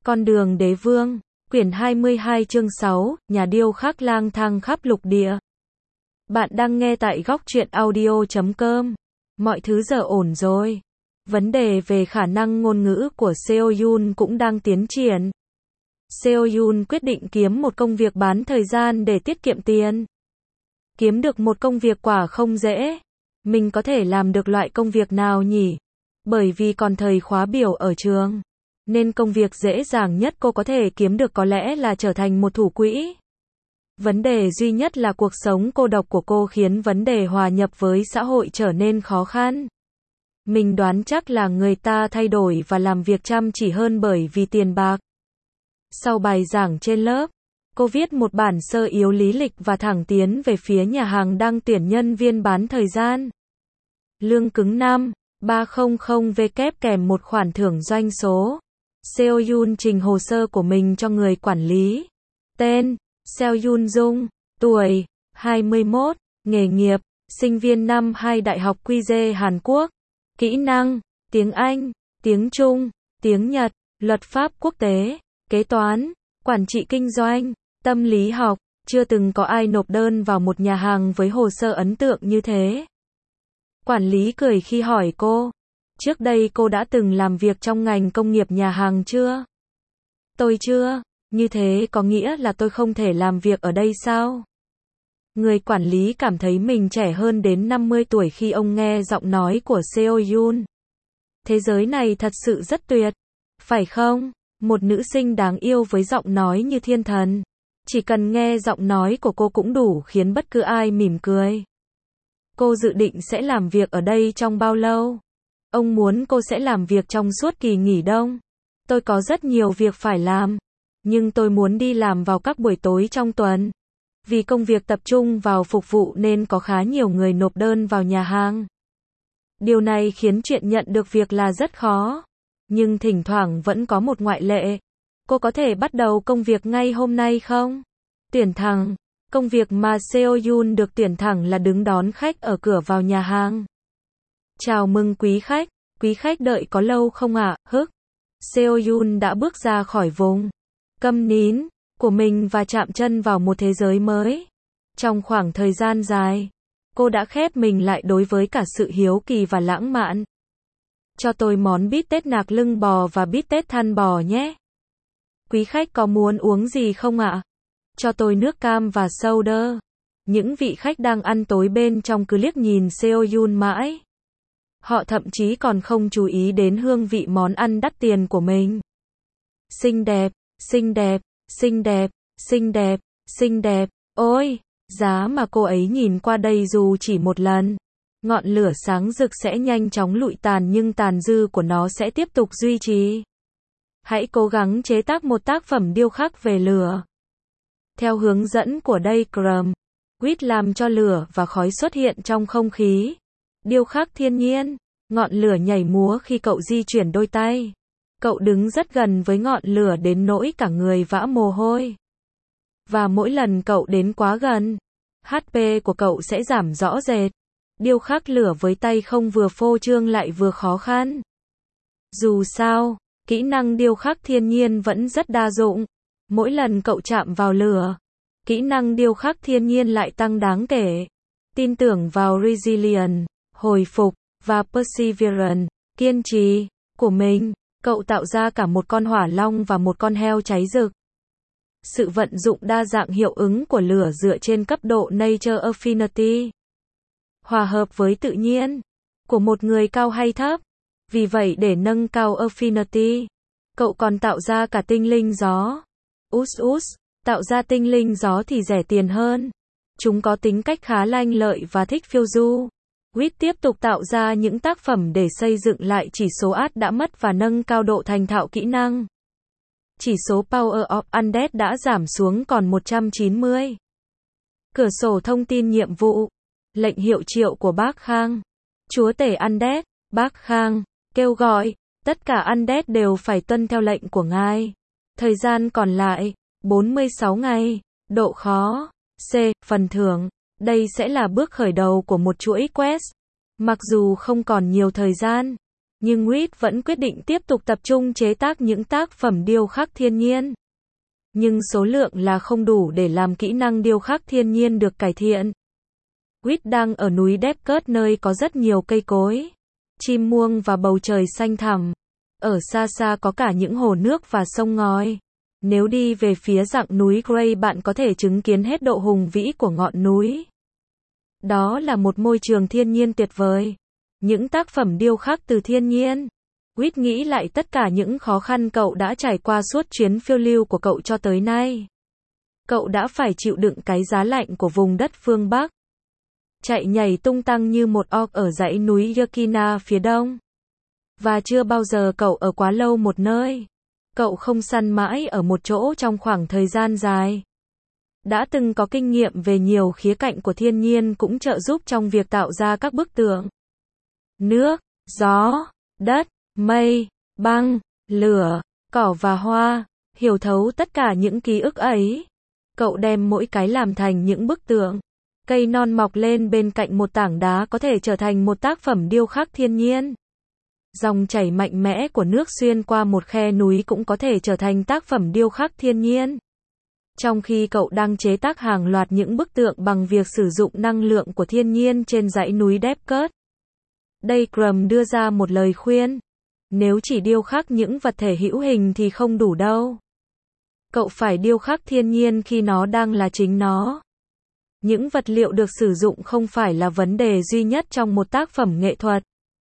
Con đường đế vương, quyển 22 chương 6, nhà điêu khắc lang thang khắp lục địa. Bạn đang nghe tại góc truyện audio.com. Mọi thứ giờ ổn rồi. Vấn đề về khả năng ngôn ngữ của Seo Yoon cũng đang tiến triển. Seo Yoon quyết định kiếm một công việc bán thời gian để tiết kiệm tiền. Kiếm được một công việc quả không dễ. Mình có thể làm được loại công việc nào nhỉ? Bởi vì còn thời khóa biểu ở trường, nên công việc dễ dàng nhất cô có thể kiếm được có lẽ là trở thành một thủ quỹ. Vấn đề duy nhất là cuộc sống cô độc của cô khiến vấn đề hòa nhập với xã hội trở nên khó khăn. Mình đoán chắc là người ta thay đổi và làm việc chăm chỉ hơn bởi vì tiền bạc. Sau bài giảng trên lớp, cô viết một bản sơ yếu lý lịch và thẳng tiến về phía nhà hàng đang tuyển nhân viên bán thời gian. Lương cứng 5.300 kèm một khoản thưởng doanh số. Seo Yoon trình hồ sơ của mình cho người quản lý. Tên: Seo Yoon Jung. Tuổi: 21. Nghề nghiệp: sinh viên năm 2 Đại học QG Hàn Quốc. Kỹ năng: tiếng Anh, tiếng Trung, tiếng Nhật, luật pháp quốc tế, kế toán, quản trị kinh doanh, tâm lý học. Chưa từng có ai nộp đơn vào một nhà hàng với hồ sơ ấn tượng như thế. Quản lý cười khi hỏi cô, trước đây cô đã từng làm việc trong ngành công nghiệp nhà hàng chưa? Tôi chưa. Như thế có nghĩa là tôi không thể làm việc ở đây sao? Người quản lý cảm thấy mình trẻ hơn đến 50 tuổi khi ông nghe giọng nói của Seo Yoon. Thế giới này thật sự rất tuyệt, phải không? Một nữ sinh đáng yêu với giọng nói như thiên thần. Chỉ cần nghe giọng nói của cô cũng đủ khiến bất cứ ai mỉm cười. Cô dự định sẽ làm việc ở đây trong bao lâu? Ông muốn cô sẽ làm việc trong suốt kỳ nghỉ đông. Tôi có rất nhiều việc phải làm, nhưng tôi muốn đi làm vào các buổi tối trong tuần. Vì công việc tập trung vào phục vụ nên có khá nhiều người nộp đơn vào nhà hàng. Điều này khiến chuyện nhận được việc là rất khó. Nhưng thỉnh thoảng vẫn có một ngoại lệ. Cô có thể bắt đầu công việc ngay hôm nay không? Tuyển thẳng. Công việc mà Seo Yoon được tuyển thẳng là đứng đón khách ở cửa vào nhà hàng. Chào mừng quý khách đợi có lâu không ạ? Seo Yoon đã bước ra khỏi vùng câm nín của mình và chạm chân vào một thế giới mới. Trong khoảng thời gian dài, cô đã khép mình lại đối với cả sự hiếu kỳ và lãng mạn. Cho tôi món bít tết nạc lưng bò và bít tết than bò nhé. Quý khách có muốn uống gì không ạ? Cho tôi nước cam và soda. Những vị khách đang ăn tối bên trong cứ liếc nhìn Seo Yoon mãi. Họ thậm chí còn không chú ý đến hương vị món ăn đắt tiền của mình. Xinh đẹp, xinh đẹp, xinh đẹp, xinh đẹp, xinh đẹp. Ôi, giá mà cô ấy nhìn qua đây dù chỉ một lần. Ngọn lửa sáng rực sẽ nhanh chóng lụi tàn nhưng tàn dư của nó sẽ tiếp tục duy trì. Hãy cố gắng chế tác một tác phẩm điêu khắc về lửa. Theo hướng dẫn của Diagram, Quýt làm cho lửa và khói xuất hiện trong không khí. Điêu khắc thiên nhiên. Ngọn lửa nhảy múa khi cậu di chuyển đôi tay. Cậu đứng rất gần với ngọn lửa đến nỗi cả người vã mồ hôi. Và mỗi lần cậu đến quá gần, HP của cậu sẽ giảm rõ rệt. Điêu khắc lửa với tay không vừa phô trương lại vừa khó khăn. Dù sao, kỹ năng điêu khắc thiên nhiên vẫn rất đa dụng. Mỗi lần cậu chạm vào lửa, kỹ năng điêu khắc thiên nhiên lại tăng đáng kể. Tin tưởng vào resilience, hồi phục, và perseverance, kiên trì, của mình, cậu tạo ra cả một con hỏa long và một con heo cháy rực. Sự vận dụng đa dạng hiệu ứng của lửa dựa trên cấp độ nature affinity, hòa hợp với tự nhiên, của một người cao hay thấp. Vì vậy để nâng cao affinity, cậu còn tạo ra cả tinh linh gió. Tạo ra tinh linh gió thì rẻ tiền hơn. Chúng có tính cách khá lanh lợi và thích phiêu du. Quýt tiếp tục tạo ra những tác phẩm để xây dựng lại chỉ số át đã mất và nâng cao độ thành thạo kỹ năng. Chỉ số Power of Undead đã giảm xuống còn 190. Cửa sổ thông tin nhiệm vụ. Lệnh hiệu triệu của Bác Khang. Chúa tể Undead, Bác Khang, kêu gọi, tất cả Undead đều phải tuân theo lệnh của ngài. Thời gian còn lại, 46 ngày. Độ khó, C. Phần thưởng. Đây sẽ là bước khởi đầu của một chuỗi quest. Mặc dù không còn nhiều thời gian, Nhưng Reed vẫn quyết định tiếp tục tập trung chế tác những tác phẩm điêu khắc thiên nhiên. Nhưng số lượng là không đủ để làm kỹ năng điêu khắc thiên nhiên được cải thiện. Reed đang ở núi Depcurt nơi có rất nhiều cây cối, chim muông và bầu trời xanh thẳm. Ở xa xa có cả những hồ nước và sông ngòi. Nếu đi về phía dặng núi Gray bạn có thể chứng kiến hết độ hùng vĩ của ngọn núi. Đó là một môi trường thiên nhiên tuyệt vời. Những tác phẩm điêu khắc từ thiên nhiên. Reed nghĩ lại tất cả những khó khăn cậu đã trải qua suốt chuyến phiêu lưu của cậu cho tới nay. Cậu đã phải chịu đựng cái giá lạnh của vùng đất phương Bắc. Chạy nhảy tung tăng như một orc ở dãy núi Yakina phía đông. Và chưa bao giờ cậu ở quá lâu một nơi. Cậu không săn mãi ở một chỗ trong khoảng thời gian dài. Đã từng có kinh nghiệm về nhiều khía cạnh của thiên nhiên cũng trợ giúp trong việc tạo ra các bức tượng. Nước, gió, đất, mây, băng, lửa, cỏ và hoa, hiểu thấu tất cả những ký ức ấy. Cậu đem mỗi cái làm thành những bức tượng. Cây non mọc lên bên cạnh một tảng đá có thể trở thành một tác phẩm điêu khắc thiên nhiên. Dòng chảy mạnh mẽ của nước xuyên qua một khe núi cũng có thể trở thành tác phẩm điêu khắc thiên nhiên. Trong khi cậu đang chế tác hàng loạt những bức tượng bằng việc sử dụng năng lượng của thiên nhiên trên dãy núi Depcurt. Daygrum đưa ra một lời khuyên. Nếu chỉ điêu khắc những vật thể hữu hình thì không đủ đâu. Cậu phải điêu khắc thiên nhiên khi nó đang là chính nó. Những vật liệu được sử dụng không phải là vấn đề duy nhất trong một tác phẩm nghệ thuật.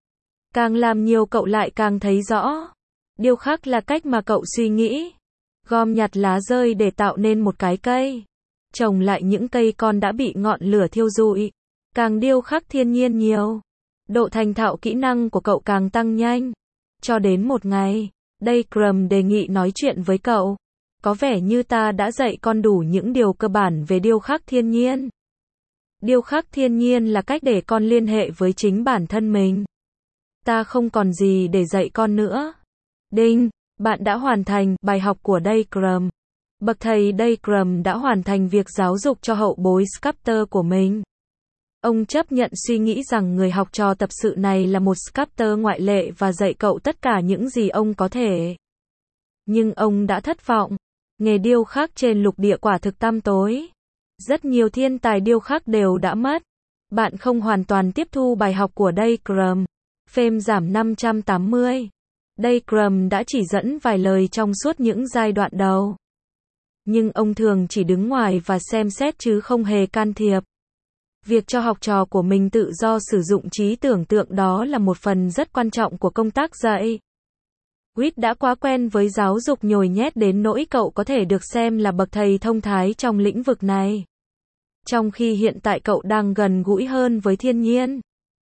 Càng làm nhiều cậu lại càng thấy rõ. Điêu khắc là cách mà cậu suy nghĩ. Gom nhặt lá rơi để tạo nên một cái cây. Trồng lại những cây con đã bị ngọn lửa thiêu rụi. Càng điêu khắc thiên nhiên nhiều, độ thành thạo kỹ năng của cậu càng tăng nhanh. Cho đến một ngày, Daygrum đề nghị nói chuyện với cậu. Có vẻ như ta đã dạy con đủ những điều cơ bản về điêu khắc thiên nhiên. Điêu khắc thiên nhiên là cách để con liên hệ với chính bản thân mình. Ta không còn gì để dạy con nữa. Đinh, bạn đã hoàn thành bài học của Daygrum. Bậc thầy Daygrum đã hoàn thành việc giáo dục cho hậu bối sculptor của mình. Ông chấp nhận suy nghĩ rằng người học trò tập sự này là một sculptor ngoại lệ và dạy cậu tất cả những gì ông có thể. Nhưng ông đã thất vọng. Nghề điêu khắc trên lục địa quả thực tăm tối. Rất nhiều thiên tài điêu khắc đều đã mất. Bạn không hoàn toàn tiếp thu bài học của Daygrum. Phêm giảm 580. Daygrum đã chỉ dẫn vài lời trong suốt những giai đoạn đầu. Nhưng ông thường chỉ đứng ngoài và xem xét chứ không hề can thiệp. Việc cho học trò của mình tự do sử dụng trí tưởng tượng đó là một phần rất quan trọng của công tác dạy. Reed đã quá quen với giáo dục nhồi nhét đến nỗi cậu có thể được xem là bậc thầy thông thái trong lĩnh vực này. Trong khi hiện tại cậu đang gần gũi hơn với thiên nhiên,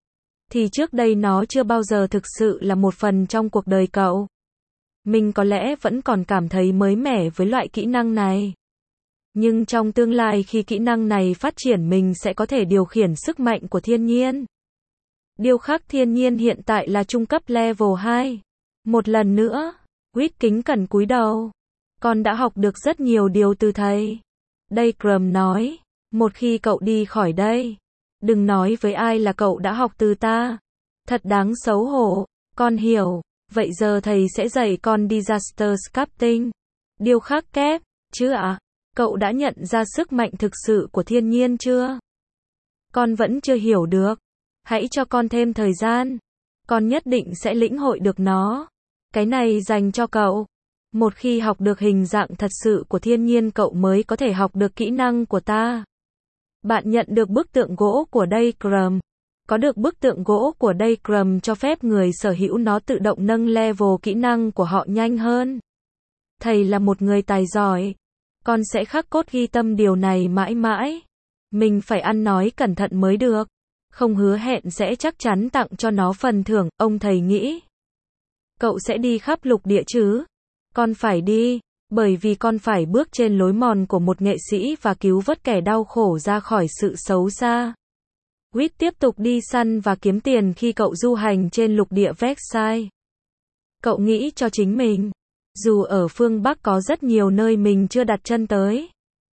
thì trước đây nó chưa bao giờ thực sự là một phần trong cuộc đời cậu. Mình có lẽ vẫn còn cảm thấy mới mẻ với loại kỹ năng này. Nhưng trong tương lai khi kỹ năng này phát triển mình sẽ có thể điều khiển sức mạnh của thiên nhiên. Điêu khắc thiên nhiên hiện tại là trung cấp level 2. Một lần nữa, Reed kính cẩn cúi đầu. Con đã học được rất nhiều điều từ thầy. Daygrum nói, một khi cậu đi khỏi đây, đừng nói với ai là cậu đã học từ ta. Thật đáng xấu hổ, con hiểu. Vậy giờ thầy sẽ dạy con disaster sculpting. Điêu khắc kép, chứ ạ? Cậu đã nhận ra sức mạnh thực sự của thiên nhiên chưa? Con vẫn chưa hiểu được. Hãy cho con thêm thời gian. Con nhất định sẽ lĩnh hội được nó. Cái này dành cho cậu. Một khi học được hình dạng thật sự của thiên nhiên cậu mới có thể học được kỹ năng của ta. Bạn nhận được bức tượng gỗ của Daygrum. Có được bức tượng gỗ của Daygrum cho phép người sở hữu nó tự động nâng level kỹ năng của họ nhanh hơn. Thầy là một người tài giỏi. Con sẽ khắc cốt ghi tâm điều này mãi mãi. Mình phải ăn nói cẩn thận mới được. Không hứa hẹn sẽ chắc chắn tặng cho nó phần thưởng, ông thầy nghĩ. Cậu sẽ đi khắp lục địa chứ? Con phải đi, bởi vì con phải bước trên lối mòn của một nghệ sĩ và cứu vớt kẻ đau khổ ra khỏi sự xấu xa. Reed tiếp tục đi săn và kiếm tiền khi cậu du hành trên lục địa Vexai. Cậu nghĩ cho chính mình. Dù ở phương Bắc có rất nhiều nơi mình chưa đặt chân tới.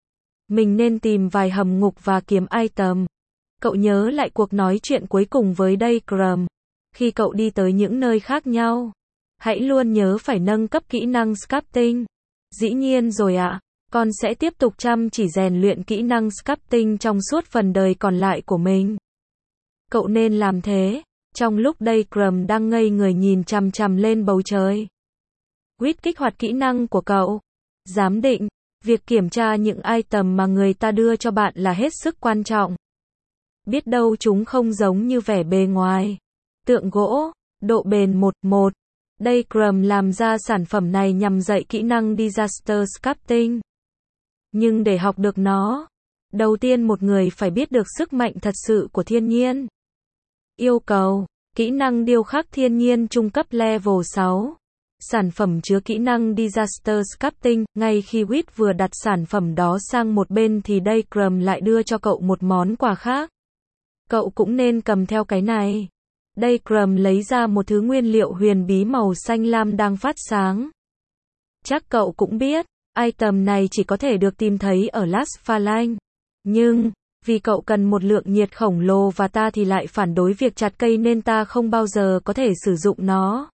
Mình nên tìm vài hầm ngục và kiếm item. Cậu nhớ lại cuộc nói chuyện cuối cùng với Daygrum. Khi cậu đi tới những nơi khác nhau, hãy luôn nhớ phải nâng cấp kỹ năng sculpting. Dĩ nhiên rồi ạ, con sẽ tiếp tục chăm chỉ rèn luyện kỹ năng sculpting trong suốt phần đời còn lại của mình. Cậu nên làm thế. Trong lúc Daygrum đang ngây người nhìn chằm chằm lên bầu trời, Quýt kích hoạt kỹ năng của cậu. Giám định. Việc kiểm tra những item mà người ta đưa cho bạn là hết sức quan trọng. Biết đâu chúng không giống như vẻ bề ngoài. Tượng gỗ, độ bền 1:1. Daygrum làm ra sản phẩm này nhằm dạy kỹ năng disaster sculpting. Nhưng để học được nó, đầu tiên một người phải biết được sức mạnh thật sự của thiên nhiên. Yêu cầu, kỹ năng điêu khắc thiên nhiên trung cấp level 6. Sản phẩm chứa kỹ năng disaster sculpting. Ngay khi Quýt vừa đặt sản phẩm đó sang một bên thì Daygrum lại đưa cho cậu một món quà khác. Cậu cũng nên cầm theo cái này. Daygrum lấy ra một thứ nguyên liệu huyền bí màu xanh lam đang phát sáng. Chắc cậu cũng biết, item này chỉ có thể được tìm thấy ở Las Phalanx. Nhưng, vì cậu cần một lượng nhiệt khổng lồ và ta thì lại phản đối việc chặt cây nên ta không bao giờ có thể sử dụng nó.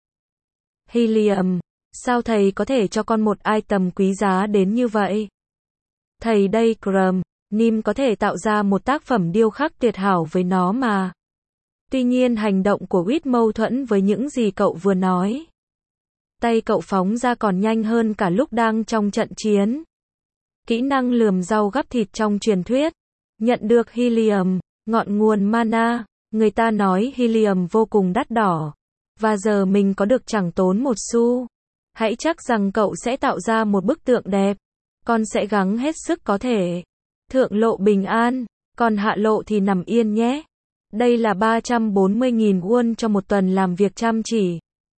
Helium, sao thầy có thể cho con một item quý giá đến như vậy? Thầy Daygrum, Nim có thể tạo ra một tác phẩm điêu khắc tuyệt hảo với nó mà. Tuy nhiên hành động của Quýt mâu thuẫn với những gì cậu vừa nói. Tay cậu phóng ra còn nhanh hơn cả lúc đang trong trận chiến. Kỹ năng lườm rau gắp thịt trong truyền thuyết. Nhận được helium, ngọn nguồn mana. Người ta nói helium vô cùng đắt đỏ. Và giờ mình có được chẳng tốn một xu. Hãy chắc rằng cậu sẽ tạo ra một bức tượng đẹp. Con sẽ gắng hết sức có thể. Thượng lộ bình an, còn hạ lộ thì nằm yên nhé. Đây là 340.000 won cho một tuần làm việc chăm chỉ.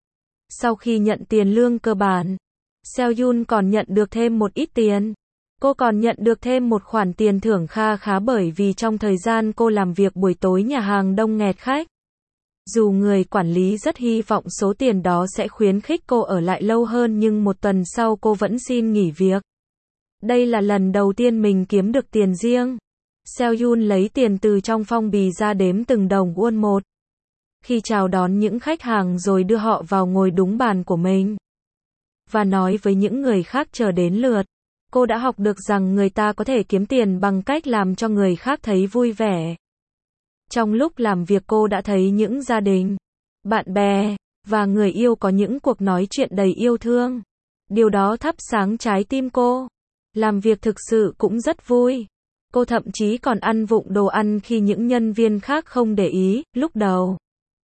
Sau khi nhận tiền lương cơ bản, Seoyun còn nhận được thêm một ít tiền. Cô còn nhận được thêm một khoản tiền thưởng kha khá bởi vì trong thời gian cô làm việc buổi tối nhà hàng đông nghẹt khách. Dù người quản lý rất hy vọng số tiền đó sẽ khuyến khích cô ở lại lâu hơn nhưng một tuần sau cô vẫn xin nghỉ việc. Đây là lần đầu tiên mình kiếm được tiền riêng. Seoyun lấy tiền từ trong phong bì ra đếm từng đồng won một. Khi chào đón những khách hàng rồi đưa họ vào ngồi đúng bàn của mình. Và nói với những người khác chờ đến lượt. Cô đã học được rằng người ta có thể kiếm tiền bằng cách làm cho người khác thấy vui vẻ. Trong lúc làm việc cô đã thấy những gia đình, bạn bè, và người yêu có những cuộc nói chuyện đầy yêu thương. Điều đó thắp sáng trái tim cô. Làm việc thực sự cũng rất vui. Cô thậm chí còn ăn vụng đồ ăn khi những nhân viên khác không để ý. Lúc đầu,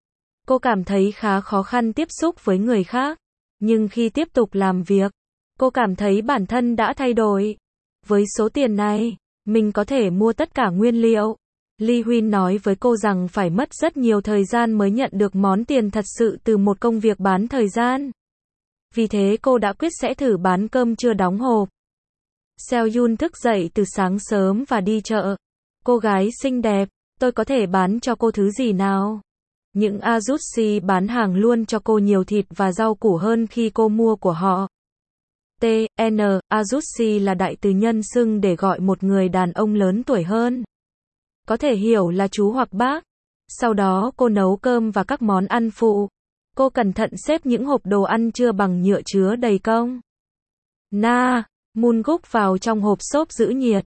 cô cảm thấy khá khó khăn tiếp xúc với người khác. Nhưng khi tiếp tục làm việc, cô cảm thấy bản thân đã thay đổi. Với số tiền này, mình có thể mua tất cả nguyên liệu. Lee Huynh nói với cô rằng phải mất rất nhiều thời gian mới nhận được món tiền thật sự từ một công việc bán thời gian. Vì thế cô đã quyết sẽ thử bán cơm chưa đóng hộp. Seoyun thức dậy từ sáng sớm và đi chợ. Cô gái xinh đẹp, tôi có thể bán cho cô thứ gì nào? Những ajushi bán hàng luôn cho cô nhiều thịt và rau củ hơn khi cô mua của họ. Ajushi là đại từ nhân xưng để gọi một người đàn ông lớn tuổi hơn. Có thể hiểu là chú hoặc bác. Sau đó cô nấu cơm và các món ăn phụ. Cô cẩn thận xếp những hộp đồ ăn trưa bằng nhựa chứa đầy công. Munguk vào trong hộp xốp giữ nhiệt.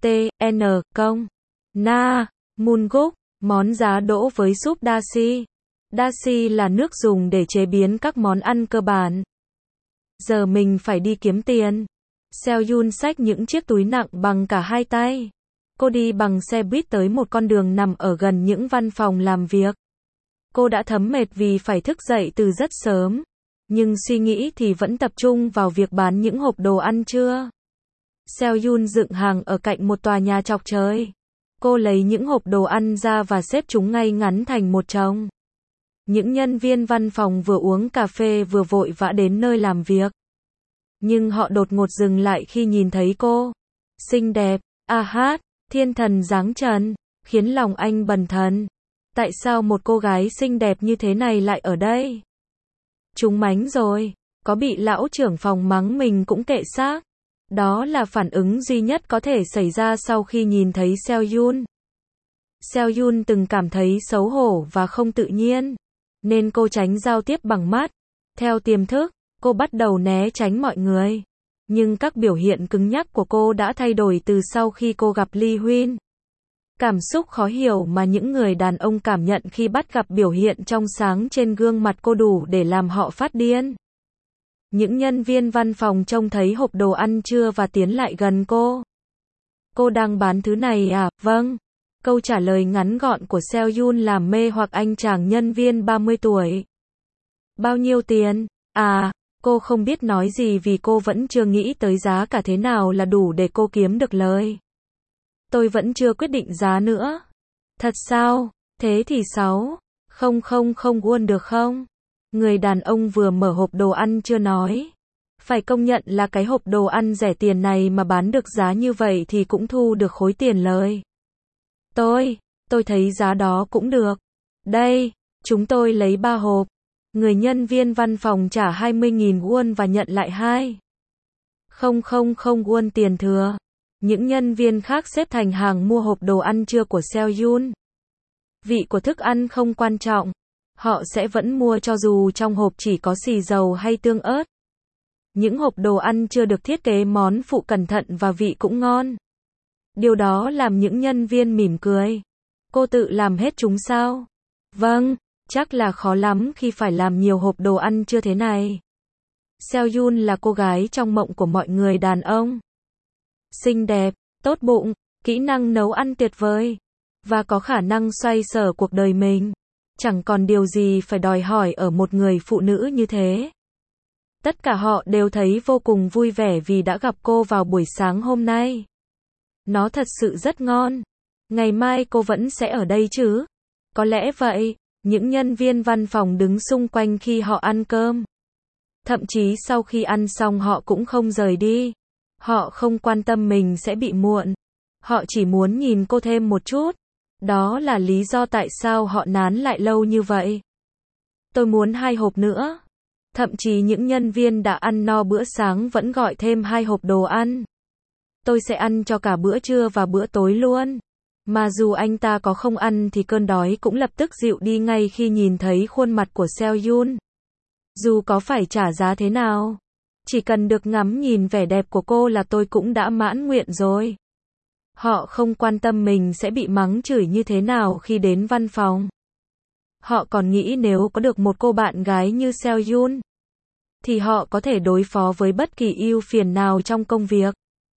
Munguk, món giá đỗ với súp dashi. Dashi là nước dùng để chế biến các món ăn cơ bản. Giờ mình phải đi kiếm tiền. Seoyun xách những chiếc túi nặng bằng cả hai tay. Cô đi bằng xe buýt tới một con đường nằm ở gần những văn phòng làm việc. Cô đã thấm mệt vì phải thức dậy từ rất sớm. Nhưng suy nghĩ thì vẫn tập trung vào việc bán những hộp đồ ăn trưa. Seoyun dựng hàng ở cạnh một tòa nhà chọc trời. Cô lấy những hộp đồ ăn ra và xếp chúng ngay ngắn thành một chồng. Những nhân viên văn phòng vừa uống cà phê vừa vội vã đến nơi làm việc. Nhưng họ đột ngột dừng lại khi nhìn thấy cô. Xinh đẹp, thiên thần dáng trần, khiến lòng anh bần thần. Tại sao một cô gái xinh đẹp như thế này lại ở đây? Chúng mánh rồi, có bị lão trưởng phòng mắng mình cũng kệ xác. Đó là phản ứng duy nhất có thể xảy ra sau khi nhìn thấy Seoyun. Seoyun từng cảm thấy xấu hổ và không tự nhiên. nên cô tránh giao tiếp bằng mắt. Theo tiềm thức, cô bắt đầu né tránh mọi người. Nhưng các biểu hiện cứng nhắc của cô đã thay đổi từ sau khi cô gặp Lee Huynh. Cảm xúc khó hiểu mà những người đàn ông cảm nhận khi bắt gặp biểu hiện trong sáng trên gương mặt cô đủ để làm họ phát điên. Những nhân viên văn phòng trông thấy hộp đồ ăn trưa và tiến lại gần cô. Cô đang bán thứ này à? Vâng. Câu trả lời ngắn gọn của Seo Yun làm mê hoặc anh chàng nhân viên 30 tuổi. Bao nhiêu tiền? À, cô không biết nói gì vì cô vẫn chưa nghĩ tới giá cả thế nào là đủ để cô kiếm được lời. Tôi vẫn chưa quyết định giá nữa. Thật sao? Thế thì 6,000 won được không? Người đàn ông vừa mở hộp đồ ăn chưa nói. Phải công nhận là cái hộp đồ ăn rẻ tiền này mà bán được giá như vậy thì cũng thu được khối tiền lời. Tôi thấy giá đó cũng được. Đây, chúng tôi lấy 3 hộp. Người nhân viên văn phòng trả 20.000 won và nhận lại 2,000 won tiền thừa. Những nhân viên khác xếp thành hàng mua hộp đồ ăn trưa của Seo Yun. Vị của thức ăn không quan trọng. Họ sẽ vẫn mua cho dù trong hộp chỉ có xì dầu hay tương ớt. Những hộp đồ ăn chưa được thiết kế món phụ cẩn thận và vị cũng ngon. Điều đó làm những nhân viên mỉm cười. Cô tự làm hết chúng sao? Vâng, chắc là khó lắm khi phải làm nhiều hộp đồ ăn trưa thế này. Seo Yun là cô gái trong mộng của mọi người đàn ông. Xinh đẹp, tốt bụng, kỹ năng nấu ăn tuyệt vời, và có khả năng xoay sở cuộc đời mình. Chẳng còn điều gì phải đòi hỏi ở một người phụ nữ như thế. Tất cả họ đều thấy vô cùng vui vẻ vì đã gặp cô vào buổi sáng hôm nay. Nó thật sự rất ngon. Ngày mai cô vẫn sẽ ở đây chứ? Có lẽ vậy. Những nhân viên văn phòng đứng xung quanh khi họ ăn cơm. Thậm chí sau khi ăn xong họ cũng không rời đi. Họ không quan tâm mình sẽ bị muộn. Họ chỉ muốn nhìn cô thêm một chút. Đó là lý do tại sao họ nán lại lâu như vậy. Tôi muốn 2 hộp nữa. Thậm chí những nhân viên đã ăn no bữa sáng vẫn gọi thêm 2 hộp đồ ăn. Tôi sẽ ăn cho cả bữa trưa và bữa tối luôn. Mà dù anh ta có không ăn thì cơn đói cũng lập tức dịu đi ngay khi nhìn thấy khuôn mặt của Seo Yun. Dù có phải trả giá thế nào, chỉ cần được ngắm nhìn vẻ đẹp của cô là tôi cũng đã mãn nguyện rồi. Họ không quan tâm mình sẽ bị mắng chửi như thế nào khi đến văn phòng. Họ còn nghĩ nếu có được một cô bạn gái như Seo Yun, thì họ có thể đối phó với bất kỳ ưu phiền nào trong công việc.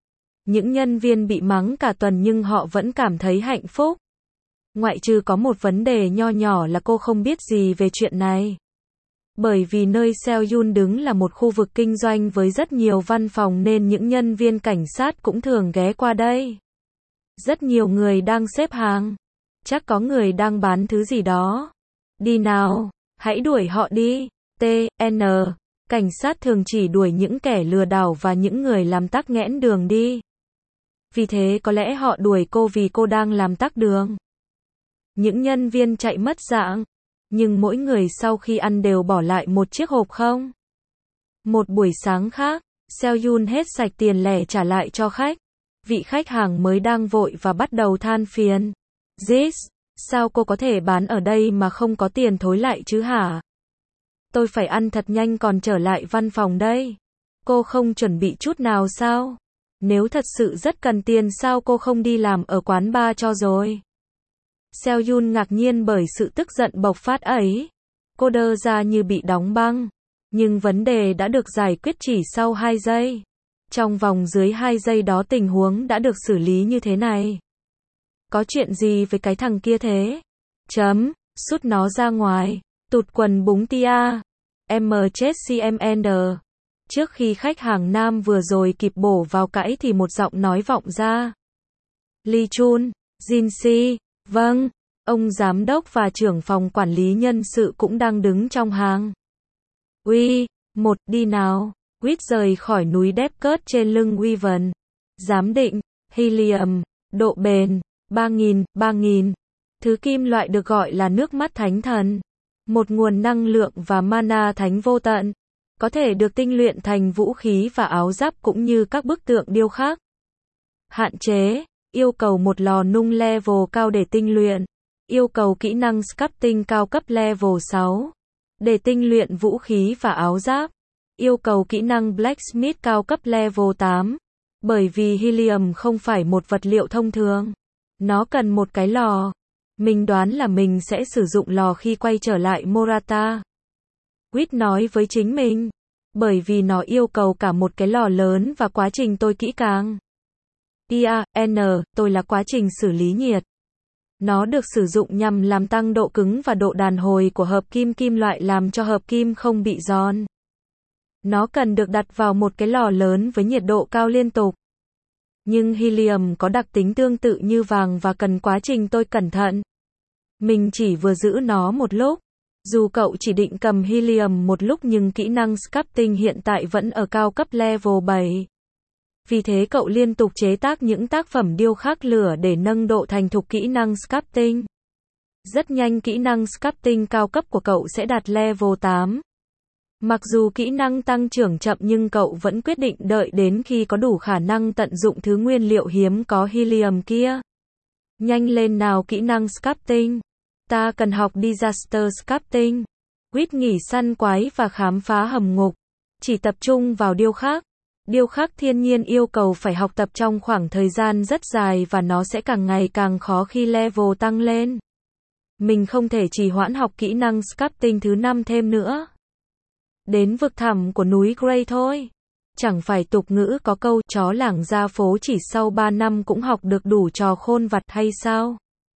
Những nhân viên bị mắng cả tuần nhưng họ vẫn cảm thấy hạnh phúc. Ngoại trừ có một vấn đề nho nhỏ là cô không biết gì về chuyện này. Bởi vì nơi Seo Yun đứng là một khu vực kinh doanh với rất nhiều văn phòng nên những nhân viên cảnh sát cũng thường ghé qua đây. Rất nhiều người đang xếp hàng. Chắc có người đang bán thứ gì đó. Đi nào, hãy đuổi họ đi. TN. Cảnh sát thường chỉ đuổi những kẻ lừa đảo và những người làm tắc nghẽn đường đi. Vì thế có lẽ họ đuổi cô vì cô đang làm tắc đường. Những nhân viên chạy mất dạng. Nhưng mỗi người sau khi ăn đều bỏ lại một chiếc hộp không. Một buổi sáng khác, Seo Yun hết sạch tiền lẻ trả lại cho khách. Vị khách hàng mới đang vội và bắt đầu than phiền. Jis, sao cô có thể bán ở đây mà không có tiền thối lại chứ hả? Tôi phải ăn thật nhanh còn trở lại văn phòng đây. Cô không chuẩn bị chút nào sao? Nếu thật sự rất cần tiền sao cô không đi làm ở quán bar cho rồi? Seo Yun ngạc nhiên bởi sự tức giận bộc phát ấy. Cô đơ ra như bị đóng băng. Nhưng vấn đề đã được giải quyết chỉ sau 2 giây. Trong vòng dưới 2 giây đó tình huống đã được xử lý như thế này. Có chuyện gì với cái thằng kia thế? Sút nó ra ngoài. Tụt quần búng tia. Em chết CMN. Trước khi khách hàng nam vừa rồi kịp bổ vào cãi thì một giọng nói vọng ra. Lee Chun, Jin Si. Vâng, ông giám đốc và trưởng phòng quản lý nhân sự cũng đang đứng trong hàng. Uy, đi nào. Quýt rời khỏi núi Depkert trên lưng Wyvern. Giám định, helium, độ bền, 3.000. Thứ kim loại được gọi là nước mắt thánh thần. Một nguồn năng lượng và mana thánh vô tận. Có thể được tinh luyện thành vũ khí và áo giáp cũng như các bức tượng điêu khắc. Hạn chế, yêu cầu một lò nung level cao để tinh luyện. Yêu cầu kỹ năng sculpting cao cấp level 6. để tinh luyện vũ khí và áo giáp. Yêu cầu kỹ năng Blacksmith cao cấp level 8. Bởi vì helium không phải một vật liệu thông thường. Nó cần một cái lò. Mình đoán là mình sẽ sử dụng lò khi quay trở lại Morata. Quýt nói với chính mình. Bởi vì nó yêu cầu cả một cái lò lớn và quá trình tôi kỹ càng. tôi là quá trình xử lý nhiệt. Nó được sử dụng nhằm làm tăng độ cứng và độ đàn hồi của hợp kim kim loại làm cho hợp kim không bị giòn. Nó cần được đặt vào một cái lò lớn với nhiệt độ cao liên tục. Nhưng helium có đặc tính tương tự như vàng và cần quá trình tôi cẩn thận. Mình chỉ vừa giữ nó một lúc. Dù cậu chỉ định cầm helium một lúc nhưng kỹ năng sculpting hiện tại vẫn ở cao cấp level 7. Vì thế cậu liên tục chế tác những tác phẩm điêu khắc lửa để nâng độ thành thục kỹ năng sculpting. Rất nhanh kỹ năng sculpting cao cấp của cậu sẽ đạt level 8. Mặc dù kỹ năng tăng trưởng chậm nhưng cậu vẫn quyết định đợi đến khi có đủ khả năng tận dụng thứ nguyên liệu hiếm có helium kia. Nhanh lên nào kỹ năng sculpting. Ta cần học disaster sculpting. Quýt nghỉ săn quái và khám phá hầm ngục. Chỉ tập trung vào điêu khắc. Điêu khắc thiên nhiên yêu cầu phải học tập trong khoảng thời gian rất dài và nó sẽ càng ngày càng khó khi level tăng lên. Mình không thể trì hoãn học kỹ năng sculpting thứ 5 thêm nữa. Đến vực thẳm của núi Grey thôi. Chẳng phải tục ngữ có câu chó lảng ra phố chỉ sau 3 năm cũng học được đủ trò khôn vặt hay sao?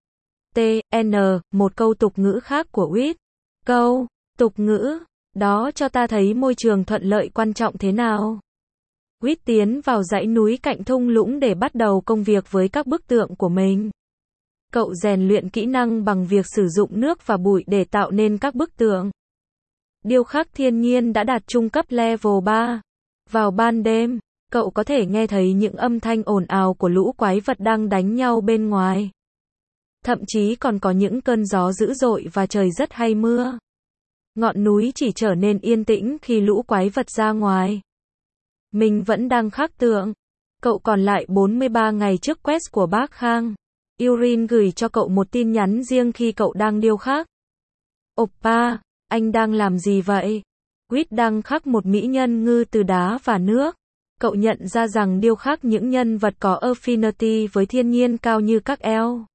Một câu tục ngữ khác của Quýt. Câu tục ngữ đó cho ta thấy môi trường thuận lợi quan trọng thế nào. Quýt tiến vào dãy núi cạnh thung lũng để bắt đầu công việc với các bức tượng của mình. Cậu rèn luyện kỹ năng bằng việc sử dụng nước và bụi để tạo nên các bức tượng. Điêu khắc thiên nhiên đã đạt trung cấp level 3. Vào ban đêm, cậu có thể nghe thấy những âm thanh ồn ào của lũ quái vật đang đánh nhau bên ngoài. Thậm chí còn có những cơn gió dữ dội và trời rất hay mưa. Ngọn núi chỉ trở nên yên tĩnh khi lũ quái vật ra ngoài. Mình vẫn đang khắc tượng. Cậu còn lại 43 ngày trước quest của bác Khang. Yurin gửi cho cậu một tin nhắn riêng khi cậu đang điêu khắc. Oppa, anh đang làm gì vậy? Quýt đang khắc một mỹ nhân ngư từ đá và nước. Cậu nhận ra rằng điêu khắc những nhân vật có affinity với thiên nhiên cao như các elf,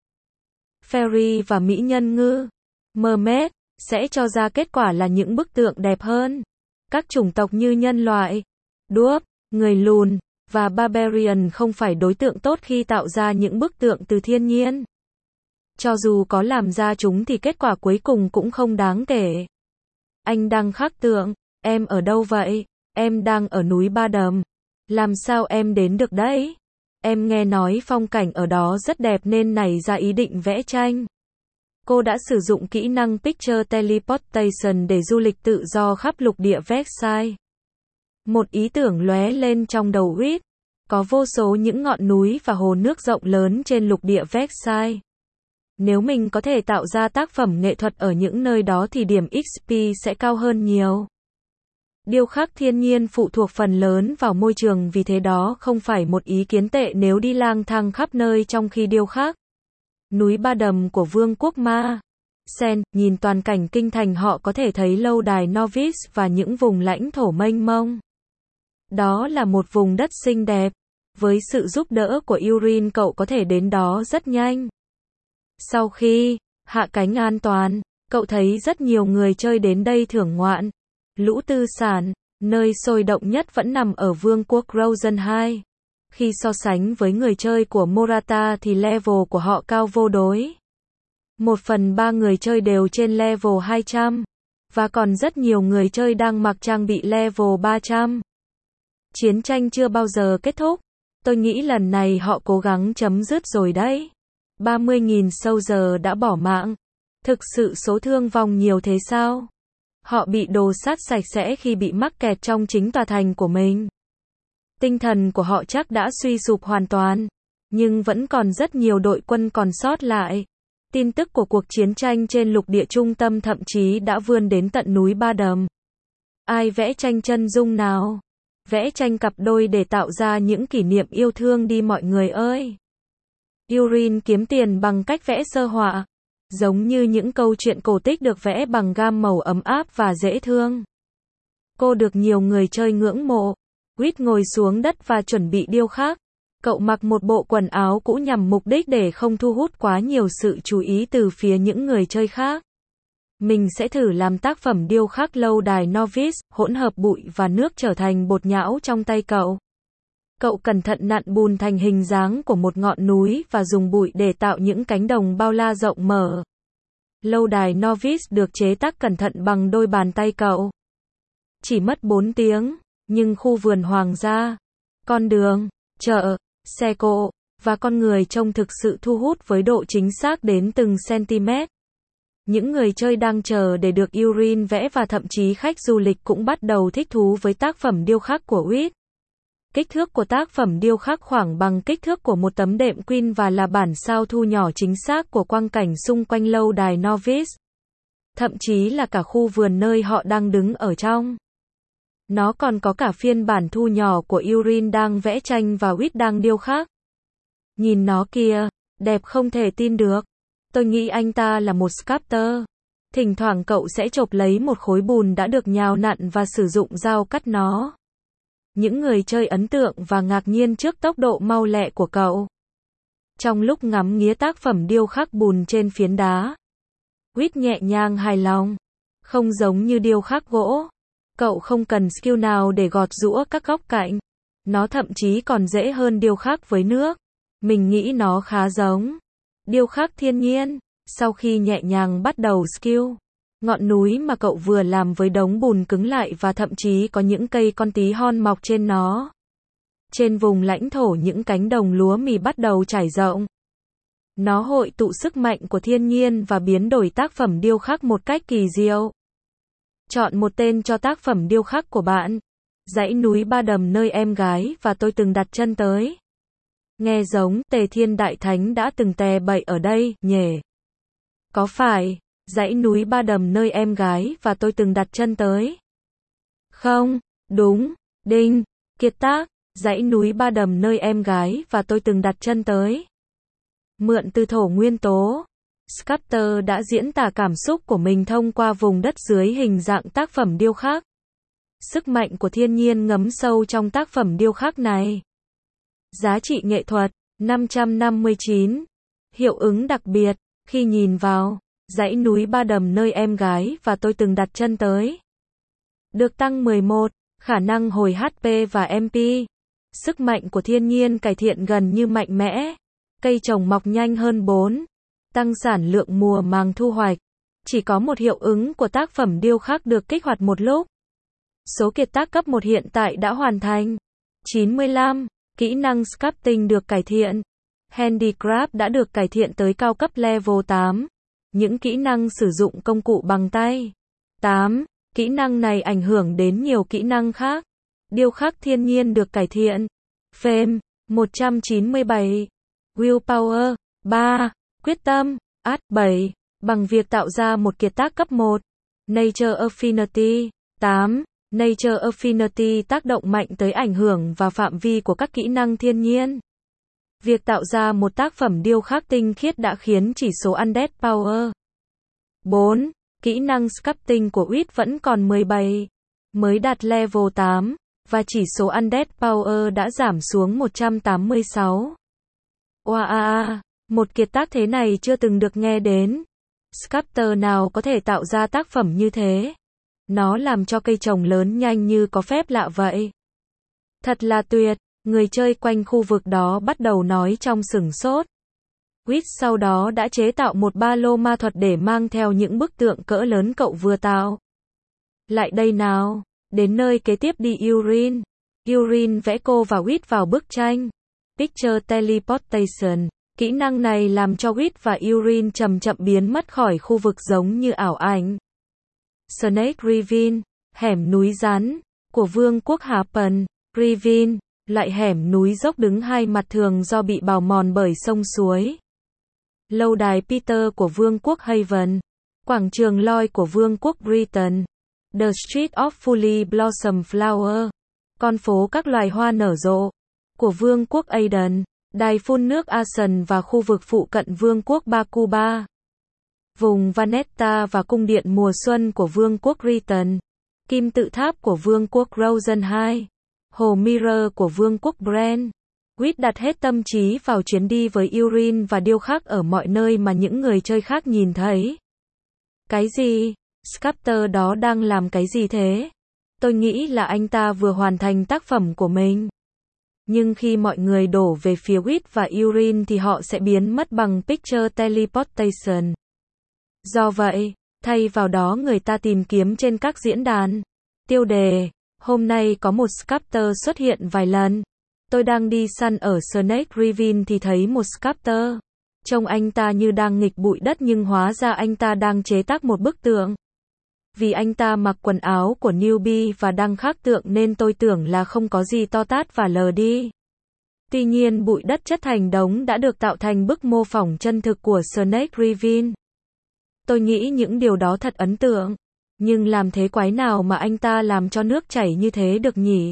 fairy và mỹ nhân ngư, mermaid, sẽ cho ra kết quả là những bức tượng đẹp hơn. Các chủng tộc như nhân loại, dwarf, người lùn, và barbarian không phải đối tượng tốt khi tạo ra những bức tượng từ thiên nhiên. Cho dù có làm ra chúng thì kết quả cuối cùng cũng không đáng kể. Anh đang khắc tượng, em ở đâu vậy? Em đang ở núi Ba Đầm. Làm sao em đến được đấy? Em nghe nói phong cảnh ở đó rất đẹp nên nảy ra ý định vẽ tranh. Cô đã sử dụng kỹ năng Picture Teleportation để du lịch tự do khắp lục địa Vexai. Một ý tưởng lóe lên trong đầu Quýt. Có vô số những ngọn núi và hồ nước rộng lớn trên lục địa Vexai. Nếu mình có thể tạo ra tác phẩm nghệ thuật ở những nơi đó thì điểm XP sẽ cao hơn nhiều. Điêu khắc thiên nhiên phụ thuộc phần lớn vào môi trường, vì thế đó không phải một ý kiến tệ nếu đi lang thang khắp nơi trong khi điêu khắc. Núi Ba Đầm của Vương quốc Ma Sen, nhìn toàn cảnh kinh thành họ có thể thấy lâu đài Novice và những vùng lãnh thổ mênh mông. Đó là một vùng đất xinh đẹp. Với sự giúp đỡ của Yurin cậu có thể đến đó rất nhanh. Sau khi hạ cánh an toàn, cậu thấy rất nhiều người chơi đến đây thưởng ngoạn. Lũ tư sản, nơi sôi động nhất vẫn nằm ở Vương quốc Rosen 2. Khi so sánh với người chơi của Morata thì level của họ cao vô đối. 1/3 người chơi đều trên level 200. Và còn rất nhiều người chơi đang mặc trang bị level 300. Chiến tranh chưa bao giờ kết thúc. Tôi nghĩ lần này họ cố gắng chấm dứt rồi đấy. 30.000 soldier đã bỏ mạng. Thực sự số thương vong nhiều thế sao? Họ bị đồ sát sạch sẽ khi bị mắc kẹt trong chính tòa thành của mình. Tinh thần của họ chắc đã suy sụp hoàn toàn. Nhưng vẫn còn rất nhiều đội quân còn sót lại. Tin tức của cuộc chiến tranh trên lục địa trung tâm thậm chí đã vươn đến tận núi Ba Đầm. Ai vẽ tranh chân dung nào? Vẽ tranh cặp đôi để tạo ra những kỷ niệm yêu thương đi mọi người ơi. Yurin kiếm tiền bằng cách vẽ sơ họa. giống như những câu chuyện cổ tích được vẽ bằng gam màu ấm áp và dễ thương. Cô được nhiều người chơi ngưỡng mộ. Reed ngồi xuống đất và chuẩn bị điêu khắc. Cậu mặc một bộ quần áo cũ nhằm mục đích để không thu hút quá nhiều sự chú ý từ phía những người chơi khác. Mình sẽ thử làm tác phẩm điêu khắc lâu đài Novice, hỗn hợp bụi và nước trở thành bột nhão trong tay cậu. Cậu cẩn thận nặn bùn thành hình dáng của một ngọn núi và dùng bụi để tạo những cánh đồng bao la rộng mở. Lâu đài Novice được chế tác cẩn thận bằng đôi bàn tay cậu. Chỉ mất 4 tiếng, nhưng khu vườn hoàng gia, con đường, chợ, xe cộ, và con người trông thực sự thu hút với độ chính xác đến từng cm. Những người chơi đang chờ để được Erin vẽ và thậm chí khách du lịch cũng bắt đầu thích thú với tác phẩm điêu khắc của Reed. Kích thước của tác phẩm điêu khắc khoảng bằng kích thước của một tấm đệm queen và là bản sao thu nhỏ chính xác của quang cảnh xung quanh lâu đài Novice. Thậm chí là cả khu vườn nơi họ đang đứng ở trong. Nó còn có cả phiên bản thu nhỏ của Erin đang vẽ tranh và Reed đang điêu khắc. Nhìn nó kìa, đẹp không thể tin được. Tôi nghĩ anh ta là một sculptor. Thỉnh thoảng cậu sẽ chộp lấy một khối bùn đã được nhào nặn và sử dụng dao cắt nó. Những người chơi ấn tượng và ngạc nhiên trước tốc độ mau lẹ của cậu. Trong lúc ngắm nghía tác phẩm điêu khắc bùn trên phiến đá, Reed nhẹ nhàng hài lòng. Không giống như điêu khắc gỗ. Cậu không cần skill nào để gọt giũa các góc cạnh. Nó thậm chí còn dễ hơn điêu khắc với nước. Mình nghĩ nó khá giống điêu khắc thiên nhiên. Sau khi nhẹ nhàng bắt đầu skill, ngọn núi mà cậu vừa làm với đống bùn cứng lại và thậm chí có những cây con tí hon mọc trên nó. Trên vùng lãnh thổ những cánh đồng lúa mì bắt đầu trải rộng. Nó hội tụ sức mạnh của thiên nhiên và biến đổi tác phẩm điêu khắc một cách kỳ diệu. Chọn một tên cho tác phẩm điêu khắc của bạn. Dãy núi Ba Đầm nơi em gái và tôi từng đặt chân tới. Nghe giống Tề Thiên Đại Thánh đã từng tè bậy ở đây, nhỉ? Có phải, dãy núi Ba Đầm nơi em gái và tôi từng đặt chân tới? Không, đúng, đinh, kiệt tác, dãy núi Ba Đầm nơi em gái và tôi từng đặt chân tới. Mượn từ thổ nguyên tố. Sculptor đã diễn tả cảm xúc của mình thông qua vùng đất dưới hình dạng tác phẩm điêu khắc. Sức mạnh của thiên nhiên ngấm sâu trong tác phẩm điêu khắc này. Giá trị nghệ thuật, 559. Hiệu ứng đặc biệt, khi nhìn vào, dãy núi Ba Đầm nơi em gái và tôi từng đặt chân tới. Được tăng 11, khả năng hồi HP và MP. Sức mạnh của thiên nhiên cải thiện gần như mạnh mẽ. Cây trồng mọc nhanh hơn 4. Tăng sản lượng mùa màng thu hoạch. Chỉ có một hiệu ứng của tác phẩm điêu khắc được kích hoạt một lúc. Số kiệt tác cấp 1 hiện tại đã hoàn thành. 95. Kỹ năng sculpting được cải thiện. Handicraft đã được cải thiện tới cao cấp level 8. Những kỹ năng sử dụng công cụ bằng tay. 8. Kỹ năng này ảnh hưởng đến nhiều kỹ năng khác. Điêu khắc thiên nhiên được cải thiện. Fame, 197. Willpower, 3. Quyết tâm, 7. Bằng việc tạo ra một kiệt tác cấp 1. Nature Affinity, 8. Nature Affinity tác động mạnh tới ảnh hưởng và phạm vi của các kỹ năng thiên nhiên. Việc tạo ra một tác phẩm điêu khắc tinh khiết đã khiến chỉ số Undead Power. 4. Kỹ năng sculpting của Reed vẫn còn 17. Mới đạt level 8, và chỉ số Undead Power đã giảm xuống 186. Wow, một kiệt tác thế này chưa từng được nghe đến. Sculptor nào có thể tạo ra tác phẩm như thế? Nó làm cho cây trồng lớn nhanh như có phép lạ vậy. Thật là tuyệt, người chơi quanh khu vực đó bắt đầu nói trong sửng sốt. Reed sau đó đã chế tạo một ba lô ma thuật để mang theo những bức tượng cỡ lớn cậu vừa tạo. Lại đây nào, đến nơi kế tiếp đi Erin. Erin vẽ cô và Reed vào bức tranh. Picture Teleportation. Kỹ năng này làm cho Reed và Erin chậm chậm biến mất khỏi khu vực giống như ảo ảnh. Snake Ravine, hẻm núi rắn, của Vương quốc Happen. Ravine, loại hẻm núi dốc đứng hai mặt thường do bị bào mòn bởi sông suối. Lâu đài Peter của Vương quốc Haven. Quảng trường Lloyd của Vương quốc Britain. The Street of Fully Blossom Flower. Con phố các loài hoa nở rộ, của Vương quốc Aden. Đài phun nước Asen và khu vực phụ cận Vương quốc Bakuba. vùng Vanetta và cung điện mùa xuân của Vương quốc Riton, kim tự tháp của Vương quốc Rosen II, hồ Mirror của Vương quốc Bren. Witt đặt hết tâm trí vào chuyến đi với Urin và điêu khắc ở mọi nơi mà những người chơi khác nhìn thấy. Cái gì? Sculptor đó đang làm cái gì thế? Tôi nghĩ là anh ta vừa hoàn thành tác phẩm của mình. Nhưng khi mọi người đổ về phía Witt và Urin thì họ sẽ biến mất bằng Picture Teleportation. Do vậy, thay vào đó người ta tìm kiếm trên các diễn đàn. Tiêu đề: hôm nay có một sculptor xuất hiện vài lần. Tôi đang đi săn ở Snake Ravine thì thấy một sculptor. Trông anh ta như đang nghịch bụi đất nhưng hóa ra anh ta đang chế tác một bức tượng. Vì anh ta mặc quần áo của newbie và đang khắc tượng nên tôi tưởng là không có gì to tát và lờ đi. Tuy nhiên bụi đất chất thành đống đã được tạo thành bức mô phỏng chân thực của Snake Ravine. Tôi nghĩ những điều đó thật ấn tượng. Nhưng làm thế quái nào mà anh ta làm cho nước chảy như thế được nhỉ?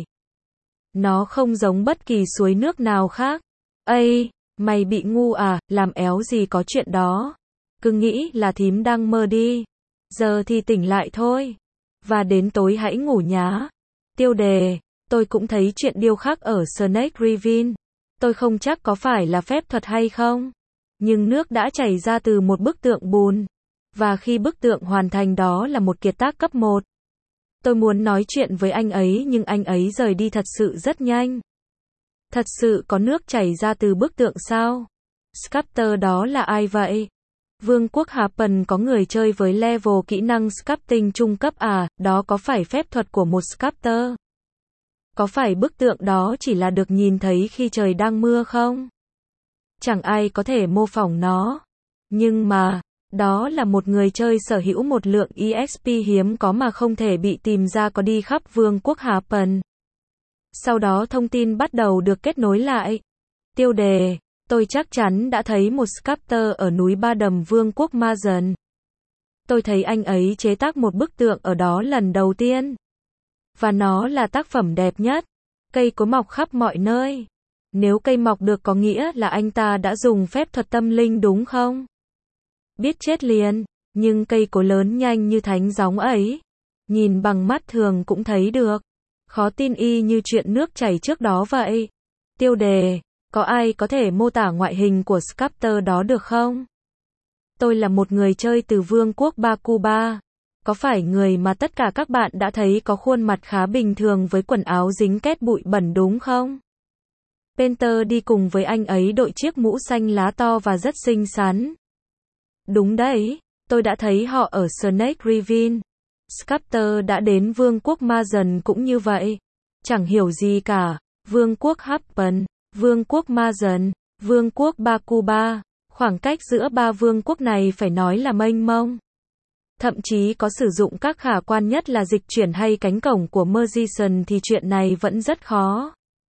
Nó không giống bất kỳ suối nước nào khác. Ây, mày bị ngu à, làm éo gì có chuyện đó. Cứ nghĩ là thím đang mơ đi. Giờ thì tỉnh lại thôi. Và đến tối hãy ngủ nhá. Tiêu đề: tôi cũng thấy chuyện điêu khắc ở Snake Ravine. Tôi không chắc có phải là phép thuật hay không. Nhưng nước đã chảy ra từ một bức tượng bùn. Và khi bức tượng hoàn thành đó là một kiệt tác cấp 1. Tôi muốn nói chuyện với anh ấy nhưng anh ấy rời đi thật sự rất nhanh. Thật sự có nước chảy ra từ bức tượng sao? Sculptor đó là ai vậy? Vương quốc Happen có người chơi với level kỹ năng sculpting trung cấp à, đó có phải phép thuật của một sculptor? Có phải bức tượng đó chỉ là được nhìn thấy khi trời đang mưa không? Chẳng ai có thể mô phỏng nó. Nhưng mà, đó là một người chơi sở hữu một lượng EXP hiếm có mà không thể bị tìm ra có đi khắp Vương quốc Happen. Sau đó thông tin bắt đầu được kết nối lại. Tiêu đề: tôi chắc chắn đã thấy một sculptor ở núi Ba Đầm Vương quốc Mazen. Tôi thấy anh ấy chế tác một bức tượng ở đó lần đầu tiên. Và nó là tác phẩm đẹp nhất. Cây cối mọc khắp mọi nơi. Nếu cây mọc được có nghĩa là anh ta đã dùng phép thuật tâm linh đúng không? Biết chết liền, nhưng cây cối lớn nhanh như thánh gióng ấy. Nhìn bằng mắt thường cũng thấy được. Khó tin y như chuyện nước chảy trước đó vậy. Tiêu đề: có ai có thể mô tả ngoại hình của sculptor đó được không? Tôi là một người chơi từ Vương quốc Bakuba. Có phải người mà tất cả các bạn đã thấy có khuôn mặt khá bình thường với quần áo dính két bụi bẩn đúng không? Painter đi cùng với anh ấy đội chiếc mũ xanh lá to và rất xinh xắn. Đúng đấy, tôi đã thấy họ ở Snake Ravine. Sculptor đã đến Vương quốc Mazen cũng như vậy. Chẳng hiểu gì cả. Vương quốc Happen, Vương quốc Mazen, Vương quốc Bakuba. Khoảng cách giữa ba vương quốc này phải nói là mênh mông. Thậm chí có sử dụng các khả quan nhất là dịch chuyển hay cánh cổng của Magician thì chuyện này vẫn rất khó.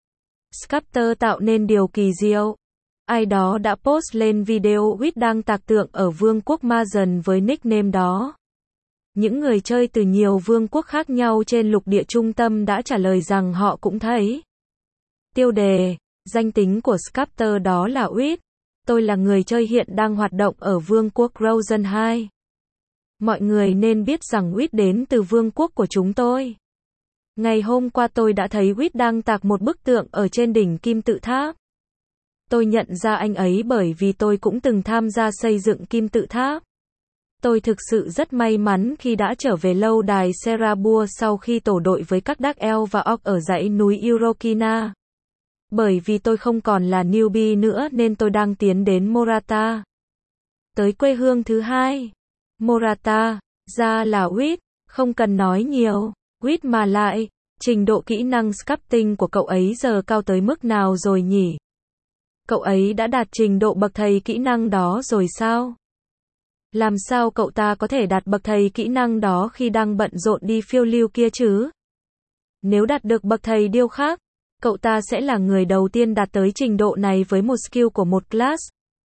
Sculptor tạo nên điều kỳ diệu. Ai đó đã post lên video Witt đang tạc tượng ở Vương quốc Mazen với nickname đó. Những người chơi từ nhiều vương quốc khác nhau trên lục địa trung tâm đã trả lời rằng họ cũng thấy. Tiêu đề: danh tính của sculptor đó là Witt. Tôi là người chơi hiện đang hoạt động ở Vương quốc Rosen II. Mọi người nên biết rằng Witt đến từ vương quốc của chúng tôi. Ngày hôm qua tôi đã thấy Witt đang tạc một bức tượng ở trên đỉnh kim tự tháp. Tôi nhận ra anh ấy bởi vì tôi cũng từng tham gia xây dựng kim tự tháp. Tôi thực sự rất may mắn khi đã trở về lâu đài Serabur sau khi tổ đội với các Dark Elf và Orc ở dãy núi Urokina. Bởi vì tôi không còn là newbie nữa nên tôi đang tiến đến Morata. Tới quê hương thứ hai. Morata, ra là Witt, không cần nói nhiều. Witt mà lại, trình độ kỹ năng sculpting của cậu ấy giờ cao tới mức nào rồi nhỉ? Cậu ấy đã đạt trình độ bậc thầy kỹ năng đó rồi sao? Làm sao cậu ta có thể đạt bậc thầy kỹ năng đó khi đang bận rộn đi phiêu lưu kia chứ? Nếu đạt được bậc thầy điêu khắc, cậu ta sẽ là người đầu tiên đạt tới trình độ này với một skill của một class.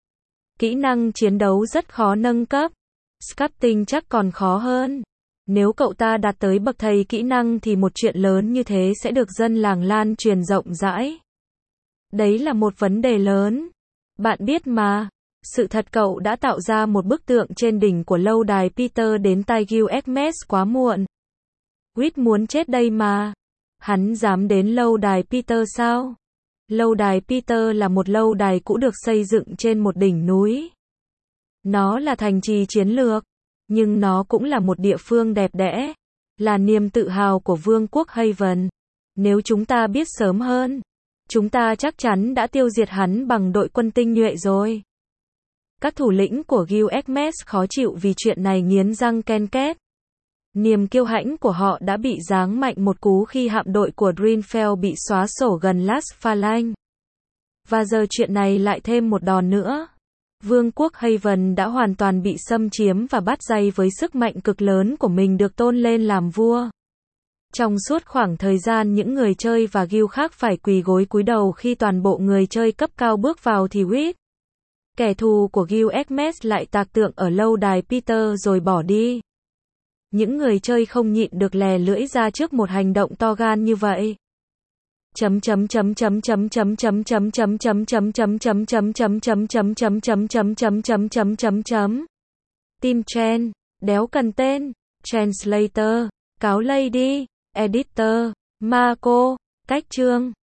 Kỹ năng chiến đấu rất khó nâng cấp. Sculpting chắc còn khó hơn. Nếu cậu ta đạt tới bậc thầy kỹ năng thì một chuyện lớn như thế sẽ được dân làng lan truyền rộng rãi. Đấy là một vấn đề lớn. Bạn biết mà, Sự thật cậu đã tạo ra một bức tượng trên đỉnh của lâu đài Peter đến tai Gilgamesh quá muộn. Quýt muốn chết đây mà. Hắn dám đến lâu đài Peter sao? Lâu đài Peter là một lâu đài cũ được xây dựng trên một đỉnh núi. Nó là thành trì chiến lược, nhưng nó cũng là một địa phương đẹp đẽ, là niềm tự hào của vương quốc Haven. Nếu chúng ta biết sớm hơn, chúng ta chắc chắn đã tiêu diệt hắn bằng đội quân tinh nhuệ rồi. Các thủ lĩnh của Gilgamesh khó chịu vì chuyện này nghiến răng ken két. Niềm kiêu hãnh của họ đã bị giáng mạnh một cú khi hạm đội của Drinfell bị xóa sổ gần Las Phalanx. Và giờ chuyện này lại thêm một đòn nữa. Vương quốc Haven đã hoàn toàn bị xâm chiếm và bắt day với sức mạnh cực lớn của mình được tôn lên làm vua. Trong suốt khoảng thời gian những người chơi và guild khác phải quỳ gối cúi đầu khi toàn bộ người chơi cấp cao bước vào thì Wit, kẻ thù của Gilgamesh lại tạc tượng ở lâu đài Peter rồi bỏ đi. Những người chơi không nhịn được lè lưỡi ra trước một hành động to gan như vậy. Team Chen, đéo cần tên, Translator, cáo lady, Editor, Marco, cách chương.